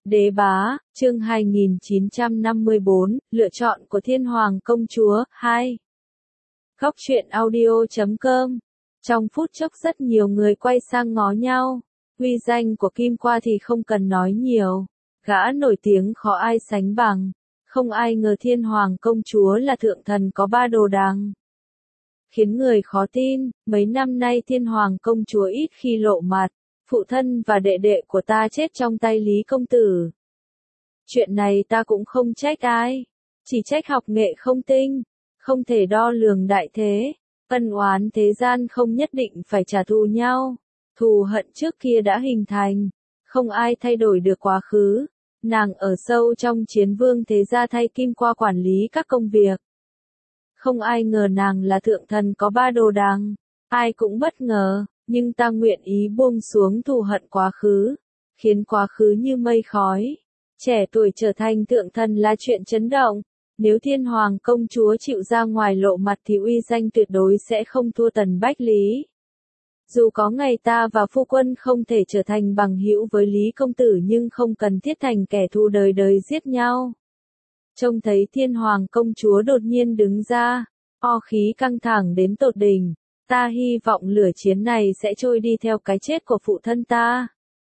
Đế bá, chương 2954, lựa chọn của Thiên Hoàng Công Chúa, 2. Góc truyện audio.com. Trong phút chốc rất nhiều người quay sang ngó nhau. Uy danh của Kim Qua thì không cần nói nhiều. Gã nổi tiếng khó ai sánh bằng. Không ai ngờ Thiên Hoàng Công Chúa là thượng thần có ba đồ đằng. Khiến người khó tin, mấy năm nay Thiên Hoàng Công Chúa ít khi lộ mặt. Phụ thân và đệ đệ của ta chết trong tay Lý Công Tử. Chuyện này ta cũng không trách ai. Chỉ trách học nghệ không tinh. Không thể đo lường đại thế. Ân oán thế gian không nhất định phải trả thù nhau. Thù hận trước kia đã hình thành. Không ai thay đổi được quá khứ. Nàng ở sâu trong Chiến Vương thế gia thay Kim Qua quản lý các công việc. Không ai ngờ nàng là thượng thần có ba đồ đằng. Ai cũng bất ngờ. Nhưng ta nguyện ý buông xuống thù hận quá khứ, khiến quá khứ như mây khói. Trẻ tuổi trở thành thượng thần là chuyện chấn động. Nếu Thiên Hoàng Công Chúa chịu ra ngoài lộ mặt thì uy danh tuyệt đối sẽ không thua Tần Bách Lý. Dù có ngày ta và phu quân không thể trở thành bằng hữu với Lý Công Tử nhưng không cần thiết thành kẻ thù đời đời giết nhau. Trông thấy Thiên Hoàng Công Chúa đột nhiên đứng ra, o khí căng thẳng đến tột đỉnh. Ta hy vọng lửa chiến này sẽ trôi đi theo cái chết của phụ thân ta.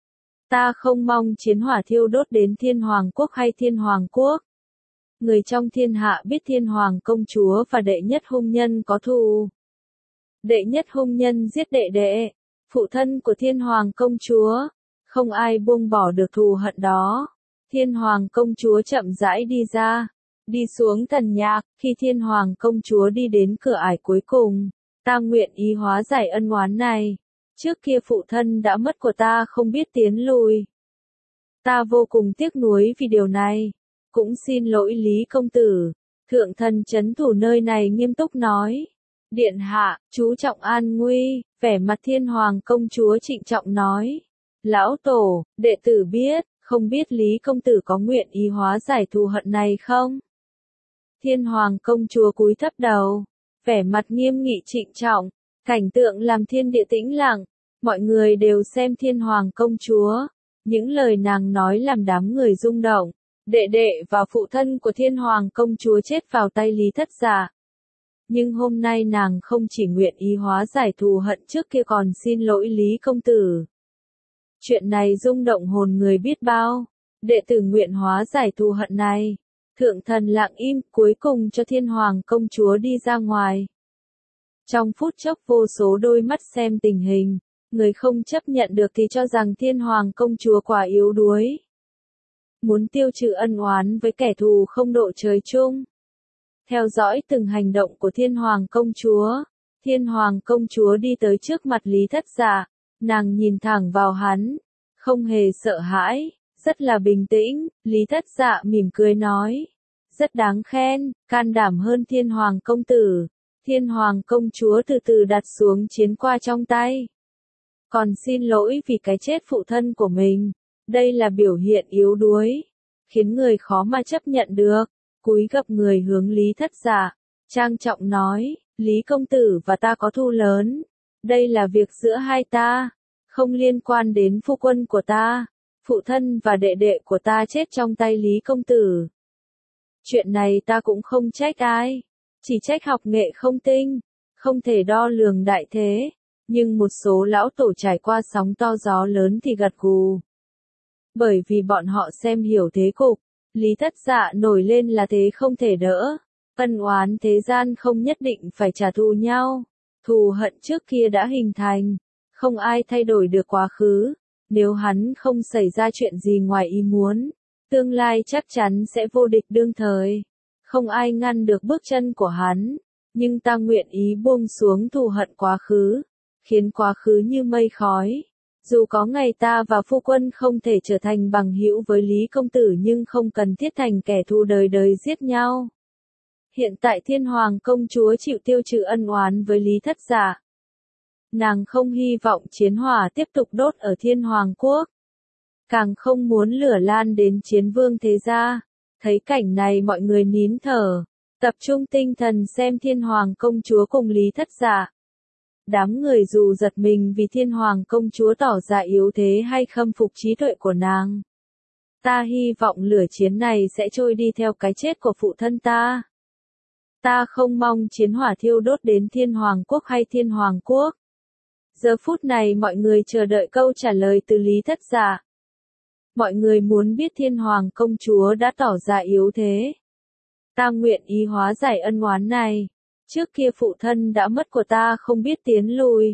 Ta không mong chiến hỏa thiêu đốt đến Thiên Hoàng Quốc hay Thiên Hoàng Quốc. Người trong thiên hạ biết Thiên Hoàng Công Chúa và đệ nhất hung nhân có thù. Đệ nhất hung nhân giết đệ đệ, phụ thân của Thiên Hoàng Công Chúa. Không ai buông bỏ được thù hận đó. Thiên Hoàng Công Chúa chậm rãi đi ra, đi xuống thần nhạc. Khi Thiên Hoàng Công Chúa đi đến cửa ải cuối cùng, ta nguyện ý hóa giải ân oán này. Trước kia phụ thân đã mất của ta không biết tiến lùi. Ta vô cùng tiếc nuối vì điều này. Cũng xin lỗi Lý Công Tử. Thượng thần trấn thủ nơi này nghiêm túc nói. Điện hạ, chú trọng an nguy. Vẻ mặt Thiên Hoàng Công Chúa trịnh trọng nói. Lão tổ, đệ tử biết, không biết Lý Công Tử có nguyện ý hóa giải thù hận này không? Thiên Hoàng Công Chúa cúi thấp đầu. Vẻ mặt nghiêm nghị trịnh trọng, cảnh tượng làm thiên địa tĩnh lặng, mọi người đều xem Thiên Hoàng Công Chúa. Những lời nàng nói làm đám người rung động. Đệ đệ và phụ thân của Thiên Hoàng Công Chúa chết vào tay Lý Thất Dạ. Nhưng hôm nay nàng không chỉ nguyện ý hóa giải thù hận trước kia còn xin lỗi Lý Công Tử. Chuyện này rung động hồn người biết bao. Đệ tử nguyện hóa giải thù hận này. Thượng thần lặng im, cuối cùng cho Thiên Hoàng Công Chúa đi ra ngoài. Trong phút chốc vô số đôi mắt xem tình hình, người không chấp nhận được thì cho rằng Thiên Hoàng Công Chúa quả yếu đuối. Muốn tiêu trừ ân oán với kẻ thù không độ trời chung. Theo dõi từng hành động của Thiên Hoàng Công Chúa, Thiên Hoàng Công Chúa đi tới trước mặt Lý Thất Dạ, nàng nhìn thẳng vào hắn, không hề sợ hãi. Rất là bình tĩnh, Lý Thất Dạ mỉm cười nói. Rất đáng khen, can đảm hơn Thiên Hoàng Công Tử. Thiên Hoàng Công Chúa từ từ đặt xuống chiến qua trong tay. Còn xin lỗi vì cái chết phụ thân của mình. Đây là biểu hiện yếu đuối. Khiến người khó mà chấp nhận được. Cúi gập người hướng Lý Thất Dạ. Trang trọng nói, Lý Công Tử và ta có thù lớn. Đây là việc giữa hai ta. Không liên quan đến phu quân của ta. Phụ thân và đệ đệ của ta chết trong tay Lý Công Tử. Chuyện này ta cũng không trách ai. Chỉ trách học nghệ không tinh. Không thể đo lường đại thế. Nhưng một số lão tổ trải qua sóng to gió lớn thì gật gù. Bởi vì bọn họ xem hiểu thế cục. Lý Thất Dạ nổi lên là thế không thể đỡ. Ân oán thế gian không nhất định phải trả thù nhau. Thù hận trước kia đã hình thành. Không ai thay đổi được quá khứ. Nếu hắn không xảy ra chuyện gì ngoài ý muốn, tương lai chắc chắn sẽ vô địch đương thời. Không ai ngăn được bước chân của hắn. Nhưng ta nguyện ý buông xuống thù hận quá khứ, khiến quá khứ như mây khói. Dù có ngày ta và phu quân không thể trở thành bằng hữu với Lý Công Tử nhưng không cần thiết thành kẻ thù đời đời giết nhau. Hiện tại Thiên Hoàng Công Chúa chịu tiêu trừ ân oán với Lý Thất Dạ. Nàng không hy vọng chiến hỏa tiếp tục đốt ở Thiên Hoàng Quốc. Càng không muốn lửa lan đến Chiến Vương thế gia. Thấy cảnh này mọi người nín thở. Tập trung tinh thần xem Thiên Hoàng Công Chúa cùng Lý Thất Dạ. Đám người dù giật mình vì Thiên Hoàng Công Chúa tỏ ra yếu thế hay khâm phục trí tuệ của nàng. Ta hy vọng lửa chiến này sẽ trôi đi theo cái chết của phụ thân ta. Ta không mong chiến hỏa thiêu đốt đến Thiên Hoàng Quốc hay Thiên Hoàng Quốc. Giờ phút này mọi người chờ đợi câu trả lời từ Lý Thất Dạ. Mọi người muốn biết Thiên Hoàng công chúa đã tỏ ra yếu thế. Ta nguyện ý hóa giải ân oán này. Trước kia phụ thân đã mất của ta không biết tiến lùi.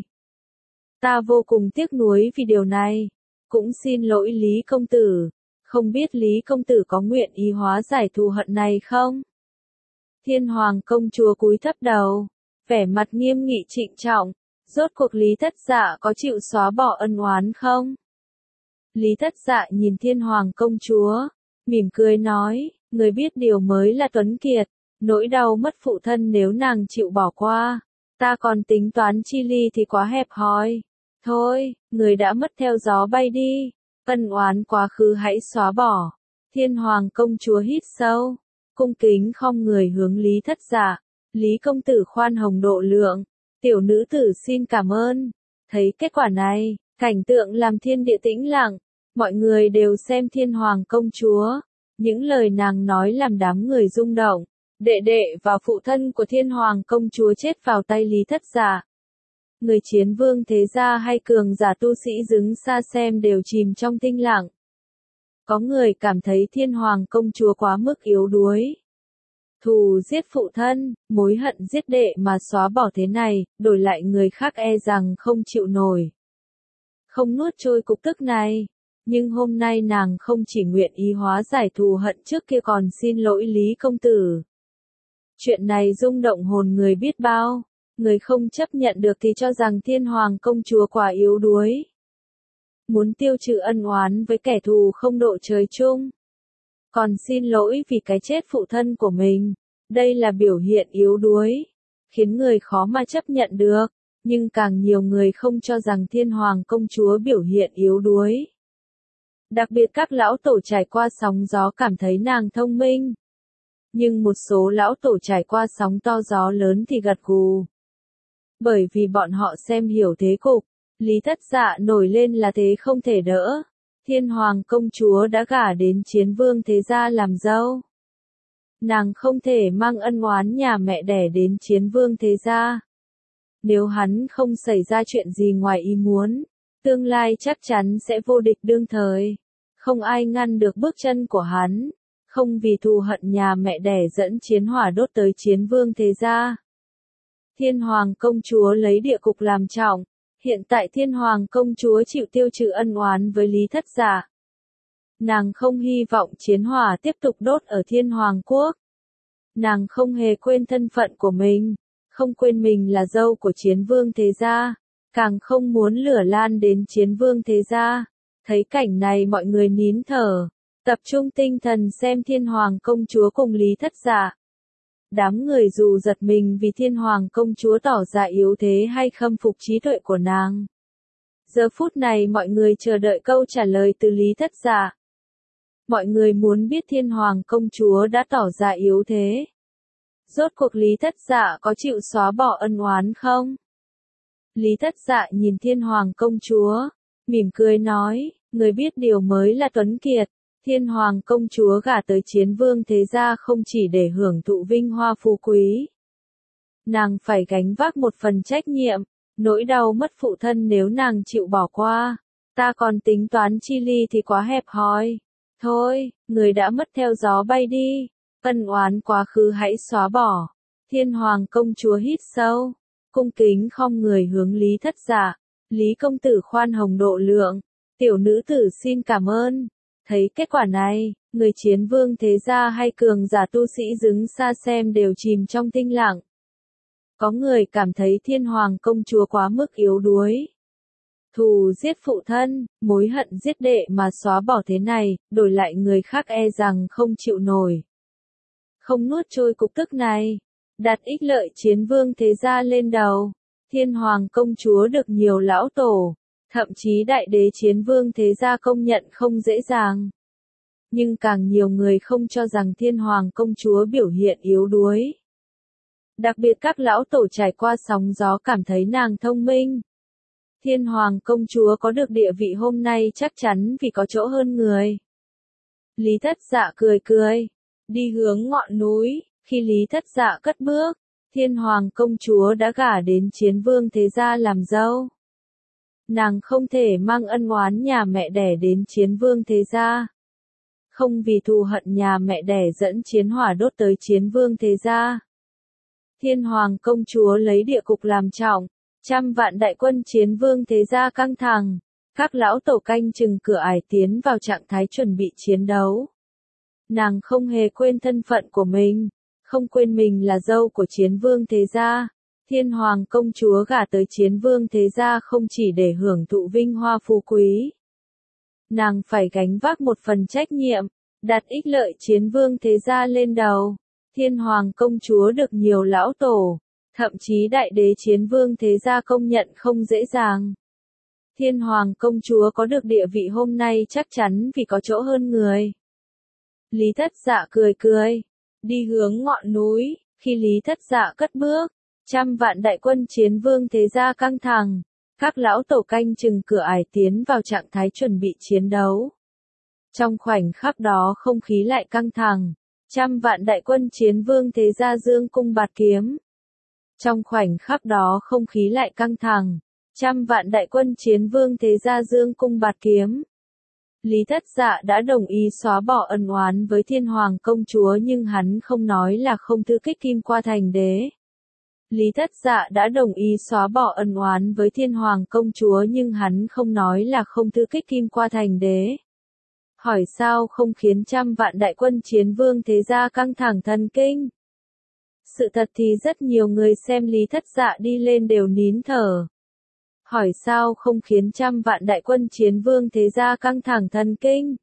Ta vô cùng tiếc nuối vì điều này. Cũng xin lỗi Lý công tử. Không biết Lý công tử có nguyện ý hóa giải thù hận này không? Thiên Hoàng công chúa cúi thấp đầu, vẻ mặt nghiêm nghị trịnh trọng. Rốt cuộc Lý Thất Dạ có chịu xóa bỏ ân oán không? Lý Thất Dạ nhìn Thiên Hoàng công chúa, mỉm cười nói, người biết điều mới là tuấn kiệt, nỗi đau mất phụ thân nếu nàng chịu bỏ qua, ta còn tính toán chi ly thì quá hẹp hòi. Thôi, người đã mất theo gió bay đi, ân oán quá khứ hãy xóa bỏ. Thiên Hoàng công chúa hít sâu, cung kính khom người hướng Lý Thất Dạ, Lý công tử khoan hồng độ lượng, tiểu nữ tử xin cảm ơn. Thấy kết quả này, cảnh tượng làm thiên địa tĩnh lặng, mọi người đều xem Thiên Hoàng công chúa, những lời nàng nói làm đám người rung động. Đệ đệ và phụ thân của Thiên Hoàng công chúa chết vào tay Lý Thất Dạ. Người chiến vương thế gia hay cường giả tu sĩ đứng xa xem đều chìm trong tĩnh lặng. Có người cảm thấy Thiên Hoàng công chúa quá mức yếu đuối. Thù giết phụ thân, mối hận giết đệ mà xóa bỏ thế này, đổi lại người khác e rằng không chịu nổi. Không nuốt trôi cục tức này. Nhưng hôm nay nàng không chỉ nguyện ý hóa giải thù hận trước kia còn xin lỗi Lý công tử. Chuyện này rung động hồn người biết bao. Người không chấp nhận được thì cho rằng Thiên Hoàng công chúa quá yếu đuối. Muốn tiêu trừ ân oán với kẻ thù không độ trời chung. Còn xin lỗi vì cái chết phụ thân của mình. Đây là biểu hiện yếu đuối. Khiến người khó mà chấp nhận được. Nhưng càng nhiều người không cho rằng Thiên Hoàng công chúa biểu hiện yếu đuối. Đặc biệt các lão tổ trải qua sóng gió cảm thấy nàng thông minh. Nhưng một số lão tổ trải qua sóng to gió lớn thì gật gù. Bởi vì bọn họ xem hiểu thế cục, Lý Thất Dạ nổi lên là thế không thể đỡ. Thiên Hoàng công chúa đã gả đến chiến vương thế gia làm dâu. Nàng không thể mang ân oán nhà mẹ đẻ đến chiến vương thế gia. Nếu hắn không xảy ra chuyện gì ngoài ý muốn, tương lai chắc chắn sẽ vô địch đương thời. Không ai ngăn được bước chân của hắn. Không vì thù hận nhà mẹ đẻ dẫn chiến hỏa đốt tới chiến vương thế gia. Thiên Hoàng công chúa lấy địa cục làm trọng. Hiện tại Thiên Hoàng công chúa chịu tiêu trừ ân oán với Lý Thất Dạ. Nàng không hy vọng chiến hỏa tiếp tục đốt ở Thiên Hoàng quốc. Nàng không hề quên thân phận của mình. Không quên mình là dâu của chiến vương thế gia. Càng không muốn lửa lan đến chiến vương thế gia. Thấy cảnh này mọi người nín thở. Tập trung tinh thần xem Thiên Hoàng công chúa cùng Lý Thất Dạ. Đám người dù giật mình vì Thiên Hoàng công chúa tỏ ra yếu thế hay khâm phục trí tuệ của nàng. Giờ phút này mọi người chờ đợi câu trả lời từ Lý Thất Dạ. Mọi người muốn biết Thiên Hoàng công chúa đã tỏ ra yếu thế. Rốt cuộc Lý Thất Dạ có chịu xóa bỏ ân oán không? Lý Thất Dạ nhìn Thiên Hoàng công chúa, mỉm cười nói, người biết điều mới là tuấn kiệt. Thiên Hoàng công chúa gả tới chiến vương thế gia không chỉ để hưởng thụ vinh hoa phú quý. Nàng phải gánh vác một phần trách nhiệm, nỗi đau mất phụ thân nếu nàng chịu bỏ qua. Ta còn tính toán chi ly thì quá hẹp hòi. Thôi, người đã mất theo gió bay đi. Ân oán quá khứ hãy xóa bỏ. Thiên Hoàng công chúa hít sâu, cung kính khom người hướng Lý Thất Dạ. Lý công tử khoan hồng độ lượng, tiểu nữ tử xin cảm ơn. Thấy kết quả này, người chiến vương thế gia hay cường giả tu sĩ đứng xa xem đều chìm trong tĩnh lặng. Có người cảm thấy Thiên Hoàng công chúa quá mức yếu đuối. Thù giết phụ thân, mối hận giết đệ mà xóa bỏ thế này, đổi lại người khác e rằng không chịu nổi. Không nuốt trôi cục tức này, đặt ích lợi chiến vương thế gia lên đầu. Thiên Hoàng công chúa được nhiều lão tổ, thậm chí đại đế chiến vương thế gia công nhận không dễ dàng. Nhưng càng nhiều người không cho rằng Thiên Hoàng công chúa biểu hiện yếu đuối. Đặc biệt các lão tổ trải qua sóng gió cảm thấy nàng thông minh. Thiên Hoàng công chúa có được địa vị hôm nay chắc chắn vì có chỗ hơn người. Lý Thất Dạ cười cười, đi hướng ngọn núi. Khi Lý Thất Dạ cất bước, Thiên Hoàng công chúa đã gả đến Chiến Vương thế gia làm dâu. Nàng không thể mang ân oán nhà mẹ đẻ đến Chiến Vương thế gia. Không vì thù hận nhà mẹ đẻ dẫn chiến hỏa đốt tới Chiến Vương thế gia. Thiên Hoàng công chúa lấy địa cục làm trọng, trăm vạn đại quân Chiến Vương thế gia căng thẳng. Các lão tổ canh chừng cửa ải tiến vào trạng thái chuẩn bị chiến đấu. Nàng không hề quên thân phận của mình, không quên mình là dâu của Chiến Vương thế gia. Thiên Hoàng công chúa gả tới Chiến Vương thế gia không chỉ để hưởng thụ vinh hoa phú quý. Nàng phải gánh vác một phần trách nhiệm, đặt ích lợi Chiến Vương thế gia lên đầu. Thiên Hoàng công chúa được nhiều lão tổ, thậm chí đại đế Chiến Vương thế gia công nhận không dễ dàng. Thiên Hoàng công chúa có được địa vị hôm nay chắc chắn vì có chỗ hơn người. Lý Thất Dạ cười cười, đi hướng ngọn núi. Khi Lý Thất Dạ cất bước, trăm vạn đại quân Chiến Vương thế gia căng thẳng. Các lão tổ canh chừng cửa ải tiến vào trạng thái chuẩn bị chiến đấu. Trong khoảnh khắc đó không khí lại căng thẳng. Trăm vạn đại quân Chiến Vương thế gia dương cung bạt kiếm. Trong khoảnh khắc đó không khí lại căng thẳng. Trăm vạn đại quân Chiến Vương thế gia dương cung bạt kiếm. Lý Thất Dạ đã đồng ý xóa bỏ ân oán với Thiên Hoàng công chúa nhưng hắn không nói là không thư kích Kim Qua thành đế. Lý Thất Dạ đã đồng ý xóa bỏ ân oán với Thiên Hoàng công chúa nhưng hắn không nói là không thư kích Kim Qua thành đế. Hỏi sao không khiến trăm vạn đại quân Chiến Vương thế gia căng thẳng thần kinh? Sự thật thì rất nhiều người xem Lý Thất Dạ đi lên đều nín thở. Hỏi sao không khiến trăm vạn đại quân Chiến Vương thế gia căng thẳng thần kinh?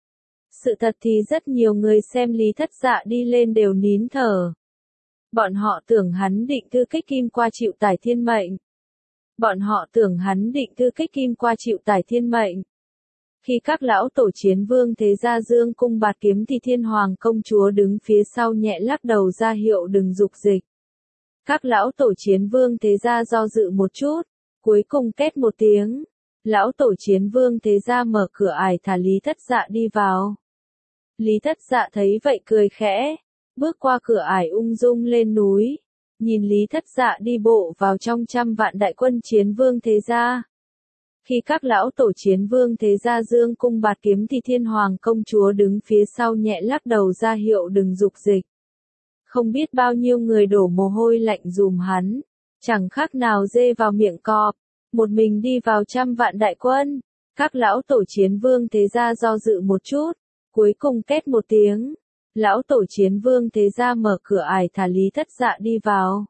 Sự thật thì rất nhiều người xem Lý Thất Dạ đi lên đều nín thở. Bọn họ tưởng hắn định thư kích Kim Qua chịu tải thiên mệnh. Bọn họ tưởng hắn định thư kích Kim Qua chịu tải thiên mệnh. Khi các lão tổ Chiến Vương thế gia dương cung bạt kiếm thì Thiên Hoàng công chúa đứng phía sau nhẹ lắc đầu ra hiệu đừng dục dịch. Các lão tổ Chiến Vương thế gia do dự một chút, cuối cùng két một tiếng. Lão tổ Chiến Vương thế gia mở cửa ải thả Lý Thất Dạ đi vào. Lý Thất Dạ thấy vậy cười khẽ, bước qua cửa ải ung dung lên núi, nhìn Lý Thất Dạ đi bộ vào trong trăm vạn đại quân Chiến Vương thế gia. Khi các lão tổ Chiến Vương thế gia dương cung bạt kiếm thì Thiên Hoàng công chúa đứng phía sau nhẹ lắc đầu ra hiệu đừng dục dịch. Không biết bao nhiêu người đổ mồ hôi lạnh dùm hắn, chẳng khác nào dê vào miệng cọp, một mình đi vào trăm vạn đại quân. Các lão tổ Chiến Vương thế gia do dự một chút, cuối cùng két một tiếng. Lão tổ Chiến Vương thế gia mở cửa ải thả Lý Thất Dạ đi vào.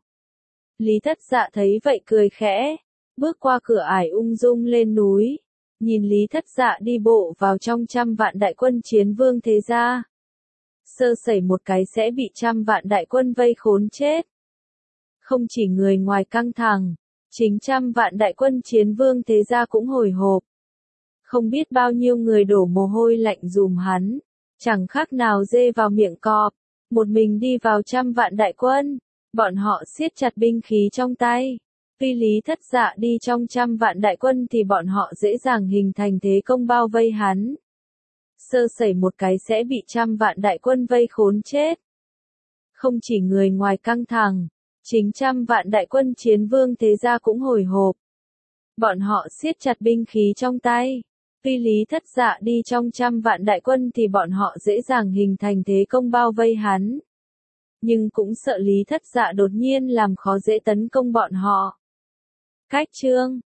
Lý Thất Dạ thấy vậy cười khẽ, bước qua cửa ải ung dung lên núi, nhìn Lý Thất Dạ đi bộ vào trong trăm vạn đại quân Chiến Vương thế gia. Sơ sẩy một cái sẽ bị trăm vạn đại quân vây khốn chết. Không chỉ người ngoài căng thẳng, chính trăm vạn đại quân Chiến Vương thế gia cũng hồi hộp. Không biết bao nhiêu người đổ mồ hôi lạnh dùm hắn, chẳng khác nào dê vào miệng cọp, một mình đi vào trăm vạn đại quân. Bọn họ siết chặt binh khí trong tay. Tuy Lý Thất Dạ đi trong trăm vạn đại quân thì bọn họ dễ dàng hình thành thế công bao vây hắn. Sơ sẩy một cái sẽ bị trăm vạn đại quân vây khốn chết. Không chỉ người ngoài căng thẳng, chính trăm vạn đại quân Chiến Vương thế gia cũng hồi hộp. Bọn họ siết chặt binh khí trong tay. Tuy Lý Thất Dạ đi trong trăm vạn đại quân thì bọn họ dễ dàng hình thành thế công bao vây hắn. Nhưng cũng sợ Lý Thất Dạ đột nhiên làm khó dễ tấn công bọn họ. Cách chương